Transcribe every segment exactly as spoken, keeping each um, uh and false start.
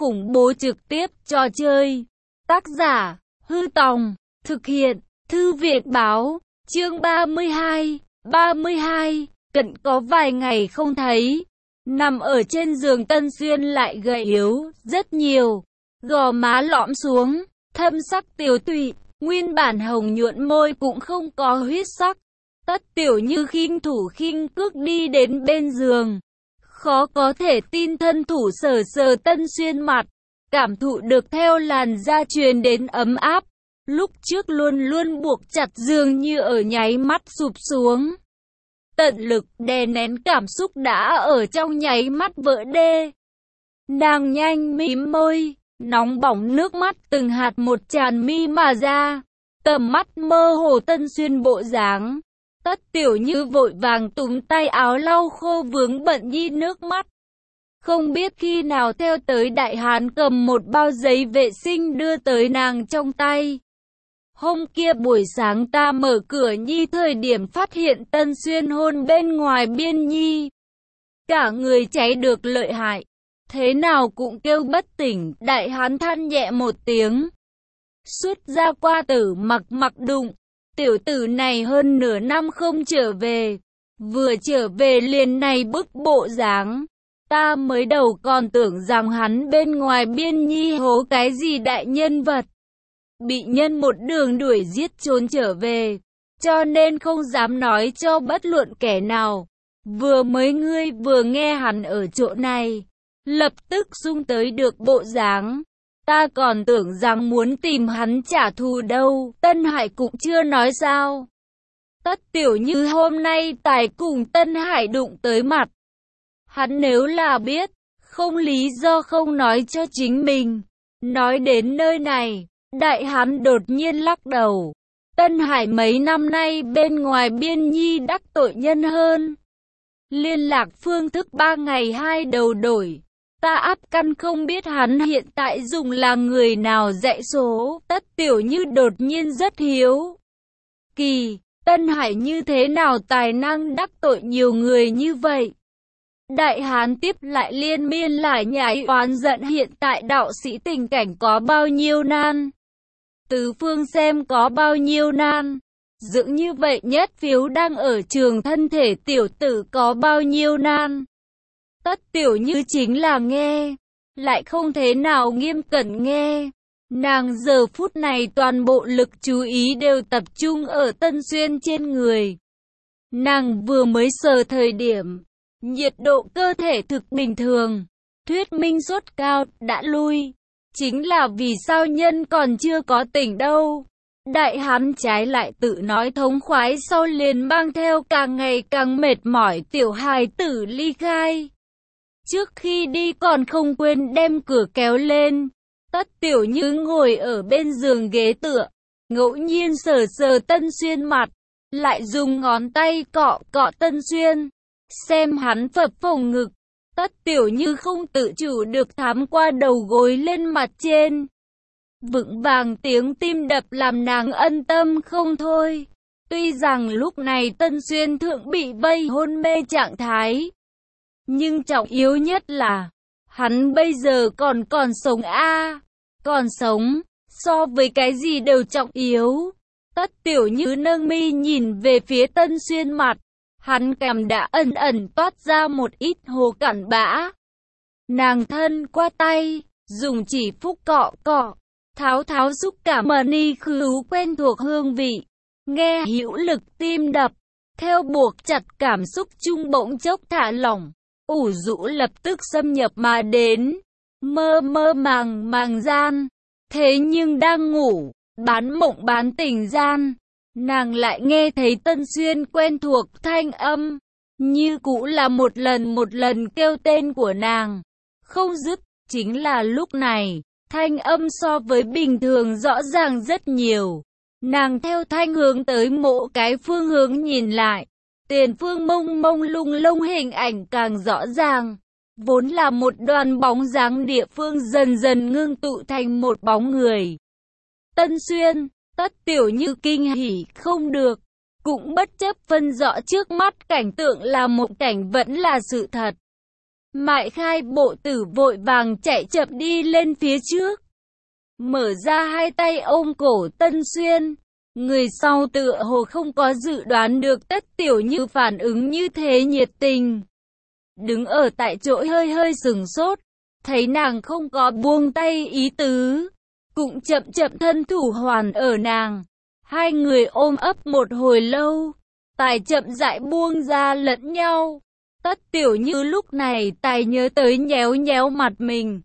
khủng bố trực tiếp trò chơi. Tác giả, Hư Tòng, thực hiện, Thư viện Báo, chương ba mươi hai, ba mươi hai, Cận có vài ngày không thấy. Nằm ở trên giường Tân Xuyên lại gầy yếu, rất nhiều, gò má lõm xuống, thâm sắc tiều tụy, nguyên bản hồng nhuận môi cũng không có huyết sắc. Tất Tiểu Như khinh thủ khinh cước đi đến bên giường. Khó có thể tin thân thủ sờ sờ Tân Xuyên mặt, cảm thụ được theo làn da truyền đến ấm áp. Lúc trước luôn luôn buộc chặt dường như ở nháy mắt sụp xuống. Tận lực đè nén cảm xúc đã ở trong nháy mắt vỡ đê. Nàng nhanh mím môi, nóng bỏng nước mắt từng hạt một tràn mi mà ra. Tầm mắt mơ hồ Tân Xuyên bộ dáng. Tất Tiểu Như vội vàng túm tay áo lau khô vướng bận nhi nước mắt. Không biết khi nào theo tới đại hán cầm một bao giấy vệ sinh đưa tới nàng trong tay. Hôm kia buổi sáng ta mở cửa nhi thời điểm phát hiện Tân Xuyên hôn bên ngoài biên nhi. Cả người cháy được lợi hại. Thế nào cũng kêu bất tỉnh, đại hán than nhẹ một tiếng. Xuất ra qua tử mặc mặc đụng. Tiểu tử này hơn nửa năm không trở về. Vừa trở về liền này bức bộ dáng. Ta mới đầu còn tưởng rằng hắn bên ngoài biên nhi hố cái gì đại nhân vật. Bị nhân một đường đuổi giết trốn trở về. Cho nên không dám nói cho bất luận kẻ nào. Vừa mới ngươi vừa nghe hắn ở chỗ này. Lập tức xung tới được bộ dáng. Ta còn tưởng rằng muốn tìm hắn trả thù đâu. Tân Hải cũng chưa nói sao. Tất Tiểu Như hôm nay tài cùng Tân Hải đụng tới mặt. Hắn nếu là biết, không lý do không nói cho chính mình. Nói đến nơi này, đại hán đột nhiên lắc đầu. Tân Hải mấy năm nay bên ngoài biên nhi đắc tội nhân hơn. Liên lạc phương thức ba ngày hai đầu đổi. Ta áp căn không biết hắn hiện tại dùng là người nào dạy số. Tất Tiểu Như đột nhiên rất hiếu kỳ. Tân Hải như thế nào tài năng đắc tội nhiều người như vậy? Đại hán tiếp lại liên miên lại nhải oán giận hiện tại đạo sĩ tình cảnh có bao nhiêu nan. Tứ phương xem có bao nhiêu nan. Dưỡng như vậy nhất phiếu đang ở trường thân thể tiểu tử có bao nhiêu nan. Tất Tiểu Như chính là nghe, lại không thế nào nghiêm cẩn nghe. Nàng giờ phút này toàn bộ lực chú ý đều tập trung ở Tân Xuyên trên người. Nàng vừa mới sờ thời điểm, nhiệt độ cơ thể thực bình thường, thuyết minh sốt cao, đã lui. Chính là vì sao nhân còn chưa có tỉnh đâu. Đại hán trái lại tự nói thống khoái sau liền mang theo càng ngày càng mệt mỏi tiểu hài tử ly khai. Trước khi đi còn không quên đem cửa kéo lên. Tất Tiểu Như ngồi ở bên giường ghế tựa, ngẫu nhiên sờ sờ Tân Xuyên mặt, lại dùng ngón tay cọ cọ Tân Xuyên, xem hắn phập phồng ngực. Tất Tiểu Như không tự chủ được thám qua đầu gối lên mặt trên. Vững vàng tiếng tim đập làm nàng ân tâm không thôi. Tuy rằng lúc này Tân Xuyên thượng bị vây hôn mê trạng thái, nhưng trọng yếu nhất là hắn bây giờ còn còn sống a, à, còn sống, so với cái gì đều trọng yếu. Tất Tiểu Như nâng mi nhìn về phía Tân Xuyên mặt, hắn cằm đã ẩn ẩn toát ra một ít hồ cặn bã. Nàng thân qua tay, dùng chỉ phúc cọ cọ, tháo tháo xúc cảm mà ni khứu quen thuộc hương vị, nghe hữu lực tim đập, theo buộc chặt cảm xúc chung bỗng chốc thả lỏng. Ủ rũ lập tức xâm nhập mà đến, mơ mơ màng màng gian. Thế nhưng đang ngủ, bán mộng bán tình gian, nàng lại nghe thấy Tân Xuyên quen thuộc thanh âm, như cũ là một lần một lần kêu tên của nàng, không dứt. Chính là lúc này, thanh âm so với bình thường rõ ràng rất nhiều. Nàng theo thanh hướng tới mỗi cái phương hướng nhìn lại. Tiền phương mông mông lung lung hình ảnh càng rõ ràng. Vốn là một đoàn bóng dáng địa phương dần dần ngưng tụ thành một bóng người. Tân Xuyên, Tất Tiểu Như kinh hỉ không được. Cũng bất chấp phân rõ trước mắt cảnh tượng là một cảnh vẫn là sự thật. Mại Khai bộ tử vội vàng chạy chậm đi lên phía trước, mở ra hai tay ôm cổ Tân Xuyên. Người sau tựa hồ không có dự đoán được Tất Tiểu Như phản ứng như thế nhiệt tình. Đứng ở tại chỗ hơi hơi sừng sốt, thấy nàng không có buông tay ý tứ, cũng chậm chậm thân thủ hoàn ở nàng. Hai người ôm ấp một hồi lâu, tài chậm rãi buông ra lẫn nhau. Tất Tiểu Như lúc này tài nhớ tới nhéo nhéo mặt mình.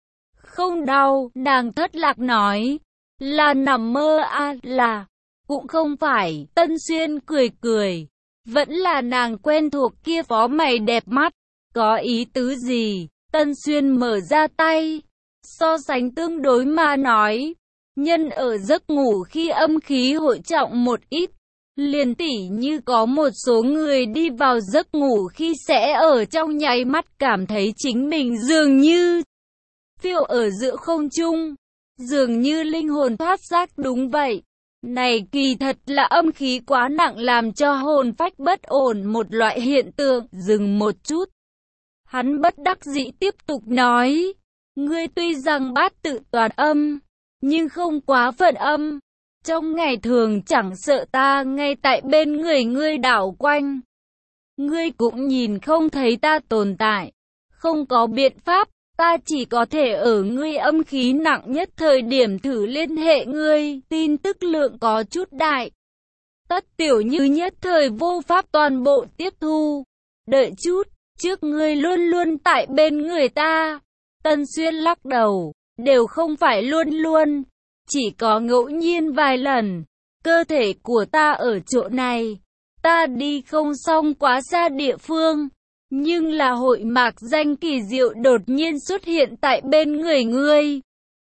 Không đau, nàng thất lạc nói, là nằm mơ à, là, cũng không phải. Tân Xuyên cười cười, vẫn là nàng quen thuộc kia phó mày đẹp mắt, có ý tứ gì? Tân Xuyên mở ra tay, so sánh tương đối mà nói, nhân ở giấc ngủ khi âm khí hội trọng một ít, liền tỉ như có một số người đi vào giấc ngủ khi sẽ ở trong nháy mắt cảm thấy chính mình dường như phiêu ở giữa không trung, dường như linh hồn thoát xác. Đúng vậy, này kỳ thật là âm khí quá nặng làm cho hồn phách bất ổn một loại hiện tượng. Dừng một chút, hắn bất đắc dĩ tiếp tục nói, ngươi tuy rằng bát tự toàn âm, nhưng không quá phận âm. Trong ngày thường chẳng sợ ta ngay tại bên người ngươi đảo quanh, ngươi cũng nhìn không thấy ta tồn tại. Không có biện pháp, ta chỉ có thể ở ngươi âm khí nặng nhất thời điểm thử liên hệ ngươi. Tin tức lượng có chút đại, Tất Tiểu Như nhất thời vô pháp toàn bộ tiếp thu. Đợi chút, trước ngươi luôn luôn tại bên người ta. Tân Xuyên lắc đầu, đều không phải luôn luôn, chỉ có ngẫu nhiên vài lần. Cơ thể của ta ở chỗ này, ta đi không xong quá xa địa phương, nhưng là hội mạc danh kỳ diệu đột nhiên xuất hiện tại bên người ngươi.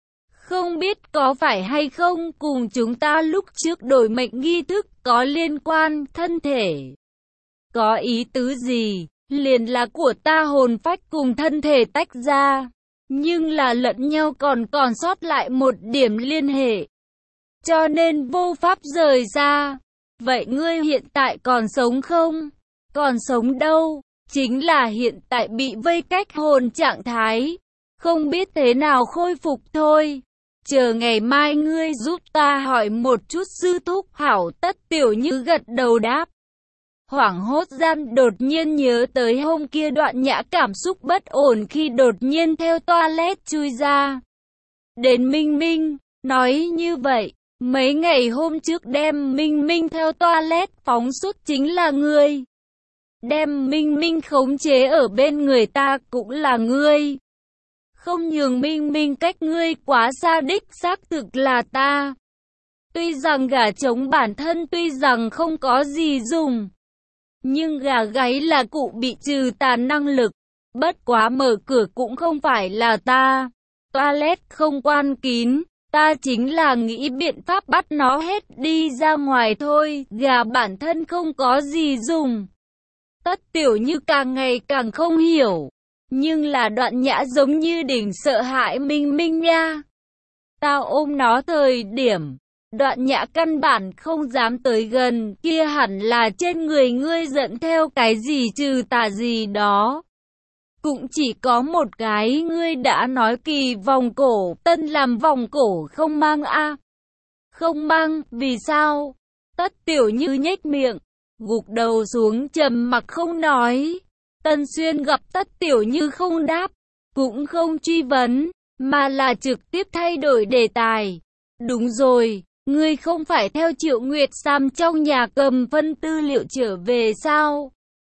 Không biết có phải hay không cùng chúng ta lúc trước đổi mệnh nghi thức có liên quan. Thân thể có ý tứ gì? Liền là của ta hồn phách cùng thân thể tách ra, nhưng là lẫn nhau còn còn sót lại một điểm liên hệ, cho nên vô pháp rời ra. Vậy ngươi hiện tại còn sống không? Còn sống đâu, chính là hiện tại bị vây cách hồn trạng thái, không biết thế nào khôi phục thôi. Chờ ngày mai ngươi giúp ta hỏi một chút sư thúc. Hảo. Tất Tiểu Như gật đầu đáp. Hoảng hốt gian đột nhiên nhớ tới hôm kia Đoạn Nhã cảm xúc bất ổn khi đột nhiên theo toilet chui ra đến Minh Minh. Nói như vậy, mấy ngày hôm trước đem Minh Minh theo toilet phóng xuất chính là ngươi. Đem Minh Minh khống chế ở bên người ta cũng là ngươi. Không nhường Minh Minh cách ngươi quá xa đích xác thực là ta. Tuy rằng gà trống bản thân tuy rằng không có gì dùng, nhưng gà gáy là cụ bị trừ tà năng lực. Bất quá mở cửa cũng không phải là ta. Toilet không quan kín, ta chính là nghĩ biện pháp bắt nó hết đi ra ngoài thôi. Gà bản thân không có gì dùng. Tất Tiểu Như càng ngày càng không hiểu, nhưng là Đoạn Nhã giống như đỉnh sợ hãi Minh Minh nha. Tao ôm nó thời điểm, Đoạn Nhã căn bản không dám tới gần, kia hẳn là trên người ngươi dẫn theo cái gì trừ tà gì đó. Cũng chỉ có một cái, ngươi đã nói kỳ vòng cổ, tân làm vòng cổ không mang a à? Không mang, vì sao? Tất Tiểu Như nhếch miệng, gục đầu xuống trầm mặc không nói. Tân Xuyên gặp Tất Tiểu Như không đáp, cũng không truy vấn, mà là trực tiếp thay đổi đề tài. Đúng rồi, ngươi không phải theo Triệu Nguyệt Sam trong nhà cầm phân tư liệu trở về sao?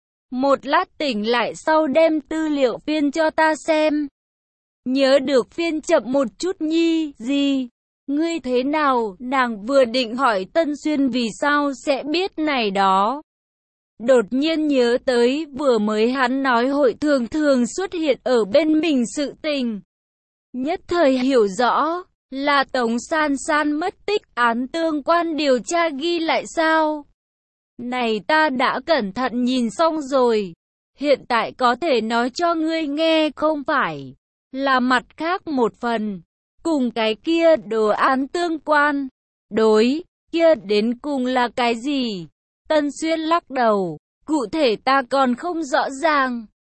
Một lát tỉnh lại sau đem tư liệu phiên cho ta xem. Nhớ được phiên chậm một chút nhi. Gì? Ngươi thế nào? Nàng vừa định hỏi Tân Xuyên vì sao sẽ biết này đó. Đột nhiên nhớ tới vừa mới hắn nói hội thường thường xuất hiện ở bên mình sự tình. Nhất thời hiểu rõ, là Tống San San mất tích án tương quan điều tra ghi lại sao? Này ta đã cẩn thận nhìn xong rồi, hiện tại có thể nói cho ngươi nghe không phải, là mặt khác một phần, cùng cái kia đồ án tương quan, đối, kia đến cùng là cái gì? Tân Xuyên lắc đầu, cụ thể ta còn không rõ ràng,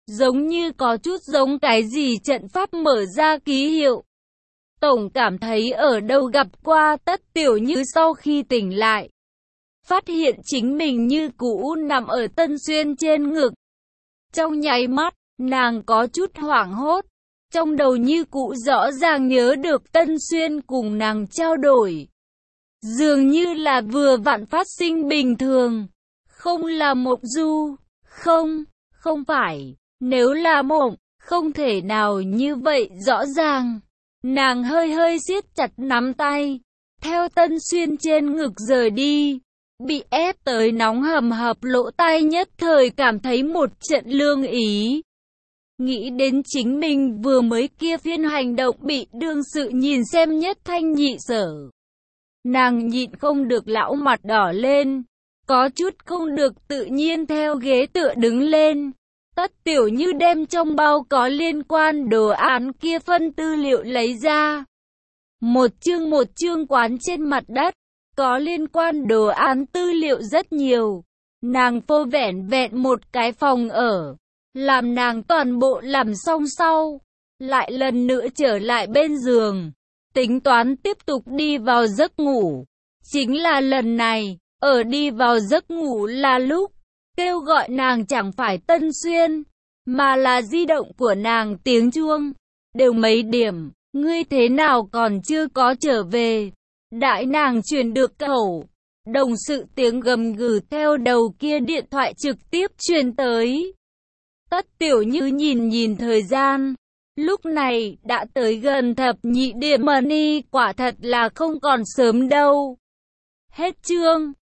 giống như có chút giống cái gì trận pháp mở ra ký hiệu. Tổng cảm thấy ở đâu gặp qua. Tất Tiểu Như sau khi tỉnh lại, phát hiện chính mình như cũ nằm ở Tân Xuyên trên ngực. Trong nháy mắt, nàng có chút hoảng hốt, trong đầu như cũ rõ ràng nhớ được Tân Xuyên cùng nàng trao đổi. Dường như là vừa vặn phát sinh bình thường, không là mộng du, không, không phải, nếu là mộng, không thể nào như vậy rõ ràng. Nàng hơi hơi siết chặt nắm tay, theo Tân Xuyên trên ngực rời đi, bị ép tới nóng hầm hập lỗ tai nhất thời cảm thấy một trận lương ý. Nghĩ đến chính mình vừa mới kia phiên hành động bị đương sự nhìn xem nhất thanh nhị sở. Nàng nhịn không được lão mặt đỏ lên, có chút không được tự nhiên theo ghế tựa đứng lên. Tất Tiểu Như đem trong bao có liên quan đồ án kia phân tư liệu lấy ra. Một chương một chương quán trên mặt đất, có liên quan đồ án tư liệu rất nhiều. Nàng phô vẻn vẹn một cái phòng ở, làm nàng toàn bộ làm xong sau, lại lần nữa trở lại bên giường, tính toán tiếp tục đi vào giấc ngủ. Chính là lần này, ở đi vào giấc ngủ là lúc kêu gọi nàng chẳng phải Tân Xuyên, mà là di động của nàng tiếng chuông. Đều mấy điểm, ngươi thế nào còn chưa có trở về? Đại nàng truyền được khẩu, đồng sự tiếng gầm gừ theo đầu kia điện thoại trực tiếp truyền tới. Tất Tiểu Như nhìn nhìn thời gian, lúc này đã tới gần thập nhị điểm mờ ni, quả thật là không còn sớm đâu. Hết chương.